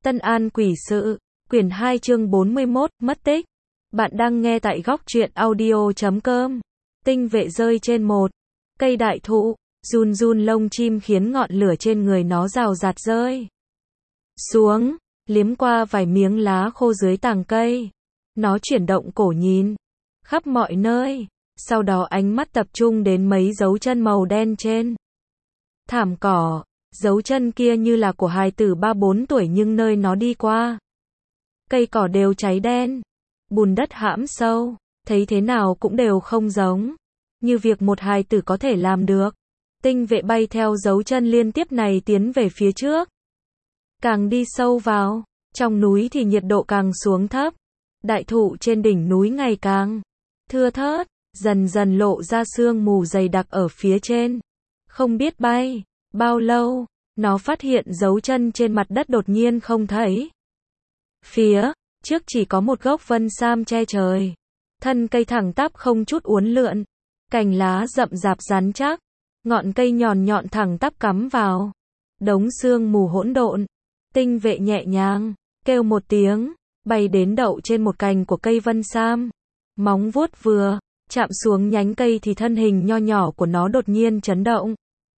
Tân An Quỷ Sự, quyển 2 chương 41, mất tích. Bạn đang nghe tại góc truyện audio.com. Tinh vệ rơi trên một cây đại thụ, run run lông chim khiến ngọn lửa trên người nó rào rạt rơi xuống, liếm qua vài miếng lá khô dưới tàng cây. Nó chuyển động cổ nhìn khắp mọi nơi, sau đó ánh mắt tập trung đến mấy dấu chân màu đen trên thảm cỏ. Dấu chân kia như là của hài tử 3-4 tuổi, nhưng nơi nó đi qua, cây cỏ đều cháy đen, bùn đất hãm sâu, thấy thế nào cũng đều không giống như việc một hài tử có thể làm được. Tinh vệ bay theo dấu chân liên tiếp này tiến về phía trước. Càng đi sâu vào trong núi thì nhiệt độ càng xuống thấp. Đại thụ trên đỉnh núi ngày càng thưa thớt, dần dần lộ ra sương mù dày đặc ở phía trên. Không biết bay bao lâu, nó phát hiện dấu chân trên mặt đất đột nhiên không thấy. Phía trước chỉ có một gốc vân sam che trời. Thân cây thẳng tắp không chút uốn lượn. Cành lá rậm rạp rắn chắc. Ngọn cây nhọn nhọn thẳng tắp cắm vào đống sương mù hỗn độn. Tinh vệ nhẹ nhàng kêu một tiếng, bay đến đậu trên một cành của cây vân sam. Móng vuốt vừa chạm xuống nhánh cây thì thân hình nho nhỏ của nó đột nhiên chấn động.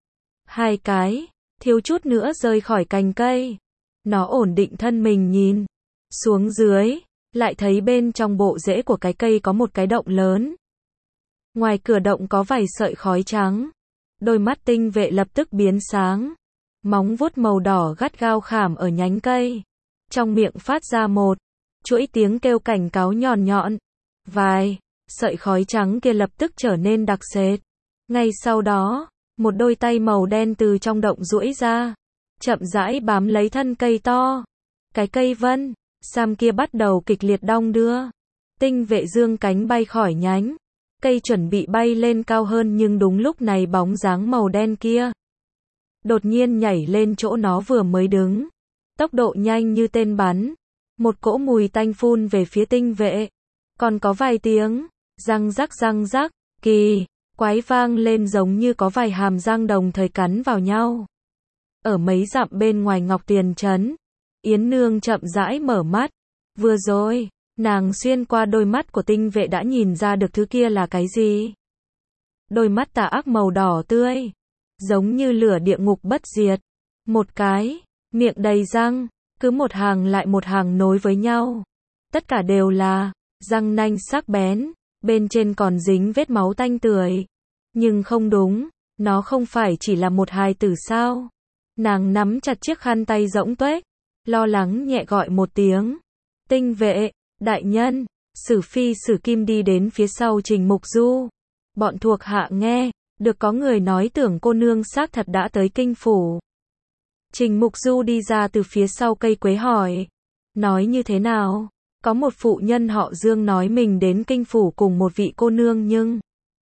Hai cái, thiếu chút nữa rơi khỏi cành cây. Nó ổn định thân mình nhìn xuống dưới, lại thấy bên trong bộ rễ của cái cây có một cái động lớn. Ngoài cửa động có vài sợi khói trắng. Đôi mắt tinh vệ lập tức biến sáng. Móng vuốt màu đỏ gắt gao khảm ở nhánh cây. Trong miệng phát ra một chuỗi tiếng kêu cảnh cáo nhọn nhọn. Vài sợi khói trắng kia lập tức trở nên đặc sệt. Ngay sau đó, một đôi tay màu đen từ trong động duỗi ra, chậm rãi bám lấy thân cây to. Cái cây vân sam kia bắt đầu kịch liệt đong đưa. Tinh vệ dương cánh bay khỏi nhánh cây chuẩn bị bay lên cao hơn, nhưng đúng lúc này bóng dáng màu đen kia đột nhiên nhảy lên chỗ nó vừa mới đứng. Tốc độ nhanh như tên bắn. Một cỗ mùi tanh phun về phía tinh vệ. Còn có vài tiếng răng rắc kỳ quái vang lên, giống như có vài hàm răng đồng thời cắn vào nhau. Ở mấy dặm bên ngoài Ngọc Tiền Trấn, Yến Nương chậm rãi mở mắt. Vừa rồi, nàng xuyên qua đôi mắt của tinh vệ đã nhìn ra được thứ kia là cái gì. Đôi mắt tà ác màu đỏ tươi, giống như lửa địa ngục bất diệt. Một cái miệng đầy răng, cứ một hàng lại một hàng nối với nhau. Tất cả đều là răng nanh sắc bén, bên trên còn dính vết máu tanh tưởi. Nhưng không đúng, nó không phải chỉ là một hài tử sao? Nàng nắm chặt chiếc khăn tay rỗng tuếch, lo lắng nhẹ gọi một tiếng. Tinh vệ, đại nhân. Sử Phi Sử Kim đi đến phía sau Trình Mục Du. Bọn thuộc hạ nghe được có người nói tưởng cô nương xác thật đã tới kinh phủ. Trình Mục Du đi ra từ phía sau cây quế hỏi. Nói như thế nào? Có một phụ nhân họ Dương nói mình đến kinh phủ cùng một vị cô nương, nhưng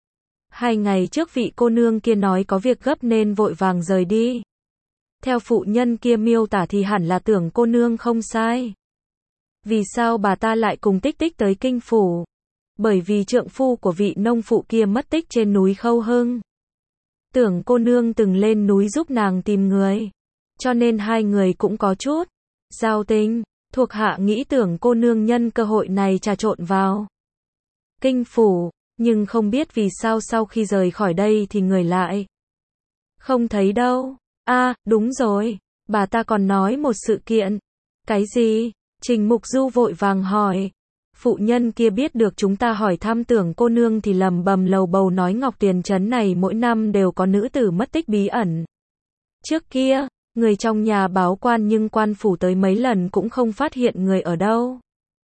2 ngày trước vị cô nương kia nói có việc gấp nên vội vàng rời đi. Theo phụ nhân kia miêu tả thì hẳn là tưởng cô nương không sai. Vì sao bà ta lại cùng Tích Tích tới kinh phủ? Bởi vì trượng phu của vị nông phụ kia mất tích trên núi Khâu Hưng. Tưởng cô nương từng lên núi giúp nàng tìm người, cho nên hai người cũng có chút giao tình. Thuộc hạ nghĩ tưởng cô nương nhân cơ hội này trà trộn vào kinh phủ, nhưng không biết vì sao sau khi rời khỏi đây thì người lại không thấy đâu. Đúng rồi, bà ta còn nói một sự kiện. Cái gì? Trình Mục Du vội vàng hỏi. Phụ nhân kia biết được chúng ta hỏi thăm tưởng cô nương thì lầm bầm lầu bầu nói Ngọc Tiền Trấn này mỗi năm đều có nữ tử mất tích bí ẩn. Trước kia, người trong nhà báo quan nhưng quan phủ tới mấy lần cũng không phát hiện người ở đâu.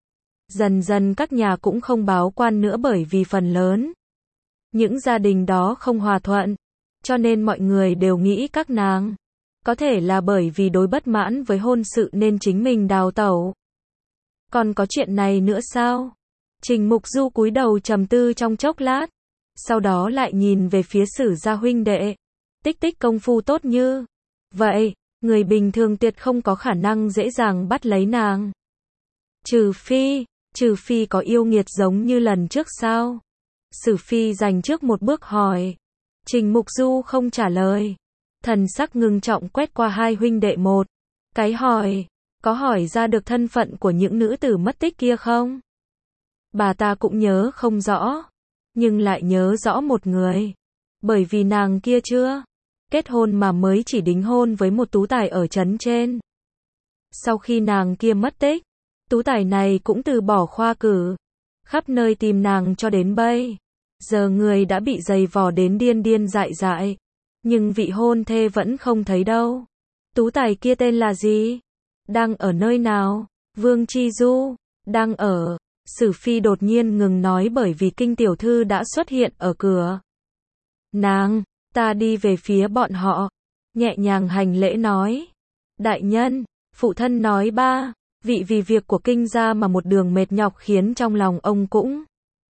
Dần dần các nhà cũng không báo quan nữa, bởi vì phần lớn những gia đình đó không hòa thuận, cho nên mọi người đều nghĩ các nàng có thể là bởi vì đối bất mãn với hôn sự nên chính mình đào tẩu. Còn có chuyện này nữa sao? Trình Mục Du cúi đầu trầm tư trong chốc lát, sau đó lại nhìn về phía Sử gia huynh đệ. Tích Tích công phu tốt như vậy, người bình thường tuyệt không có khả năng dễ dàng bắt lấy nàng. Trừ phi có yêu nghiệt giống như lần trước sao? Sử Phi dành trước một bước hỏi. Trình Mục Du không trả lời. Thần sắc ngưng trọng quét qua hai huynh đệ một cái hỏi. có hỏi ra được thân phận của những nữ tử mất tích kia không? Bà ta cũng nhớ không rõ, nhưng lại nhớ rõ một người. Bởi vì nàng kia chưa kết hôn mà mới chỉ đính hôn với một tú tài ở trấn trên. Sau khi nàng kia mất tích, tú tài này cũng từ bỏ khoa cử, khắp nơi tìm nàng cho đến bây giờ người đã bị giày vò đến điên điên dại dại, nhưng vị hôn thê vẫn không thấy đâu. Tú tài kia tên là gì? Đang ở nơi nào? Vương Chi Du đang ở. Sử Phi đột nhiên ngừng nói bởi vì Kinh tiểu thư đã xuất hiện ở cửa. Ta đi về phía bọn họ, nhẹ nhàng hành lễ nói. Đại nhân, phụ thân nói vị vì việc của Kinh gia mà một đường mệt nhọc khiến trong lòng ông cũng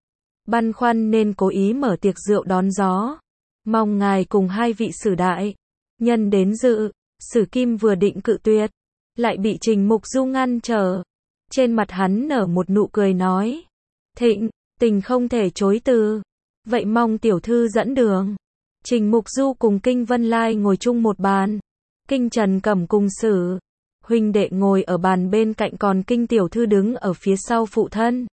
băn khoăn nên cố ý mở tiệc rượu đón gió. Mong ngài cùng hai vị Sử đại nhân đến dự. Sử Kim vừa định cự tuyệt, lại bị Trình Mục Du ngăn trở. Trên mặt hắn nở một nụ cười nói. Thịnh tình không thể chối từ. Vậy mong tiểu thư dẫn đường. Trình Mục Du cùng Kinh Vân Lai ngồi chung một bàn. Kinh Trần Cẩm cùng Sử huynh đệ ngồi ở bàn bên cạnh, còn Kinh tiểu thư đứng ở phía sau phụ thân.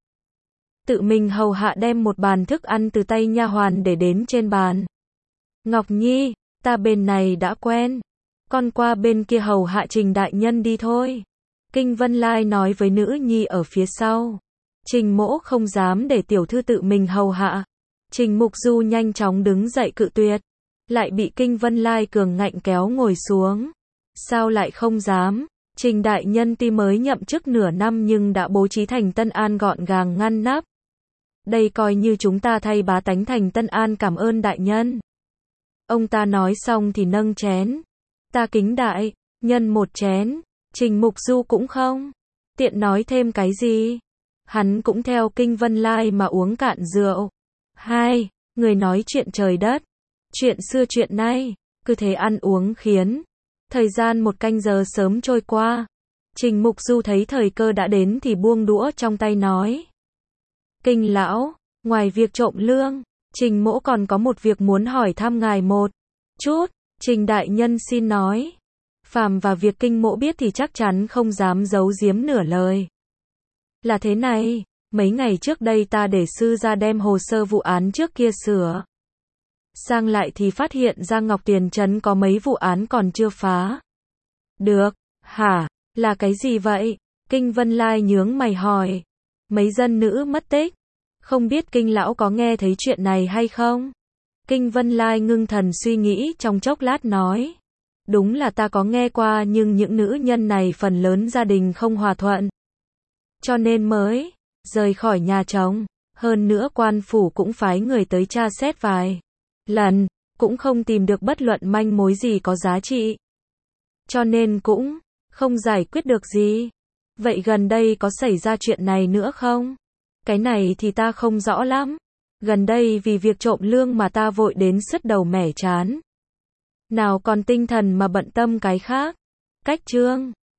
Tự mình hầu hạ đem một bàn thức ăn từ tay nha hoàn để đến trên bàn. Ngọc Nhi, ta bên này đã quen, con qua bên kia hầu hạ Trình đại nhân đi thôi. Kinh Vân Lai nói với nữ nhi ở phía sau. Trình mỗ không dám để tiểu thư tự mình hầu hạ. Trình Mục Du nhanh chóng đứng dậy cự tuyệt, lại bị Kinh Vân Lai cường ngạnh kéo ngồi xuống. Sao lại không dám? Trình đại nhân tuy mới nhậm chức nửa năm nhưng đã bố trí thành Tân An gọn gàng ngăn nắp. Đây coi như chúng ta thay bá tánh thành Tân An cảm ơn đại nhân. Ông ta nói xong thì nâng chén. Ta kính đại nhân một chén. Trình Mục Du cũng không tiện nói thêm cái gì. Hắn cũng theo Kinh Vân Lai mà uống cạn rượu. Hai người nói chuyện trời đất, chuyện xưa chuyện nay, cứ thế ăn uống khiến thời gian một canh giờ sớm trôi qua. Trình Mục Du thấy thời cơ đã đến thì buông đũa trong tay nói. Kinh lão, ngoài việc trộm lương, Trình mỗ còn có một việc muốn hỏi thăm ngài một chút. Trình đại nhân xin nói. Phàm và việc Kinh mỗ biết thì chắc chắn không dám giấu giếm nửa lời. Là thế này, mấy ngày trước đây ta để sư ra đem hồ sơ vụ án trước kia sửa sang lại thì phát hiện ra Ngọc Tiền Trấn có mấy vụ án còn chưa phá được. Hả? Là cái gì vậy? Kinh Vân Lai nhướng mày hỏi. Mấy dân nữ mất tích. Không biết Kinh lão có nghe thấy chuyện này hay không? Kinh Vân Lai ngưng thần suy nghĩ trong chốc lát nói. Đúng là ta có nghe qua, nhưng những nữ nhân này phần lớn gia đình không hòa thuận, cho nên mới rời khỏi nhà chồng. Hơn nữa quan phủ cũng phái người tới tra xét vài lần, cũng không tìm được bất luận manh mối gì có giá trị, cho nên cũng không giải quyết được gì. Vậy gần đây có xảy ra chuyện này nữa không? Cái này thì ta không rõ lắm. Gần đây vì việc trộm lương mà ta vội đến sứt đầu mẻ trán, nào còn tinh thần mà bận tâm cái khác. Cách chương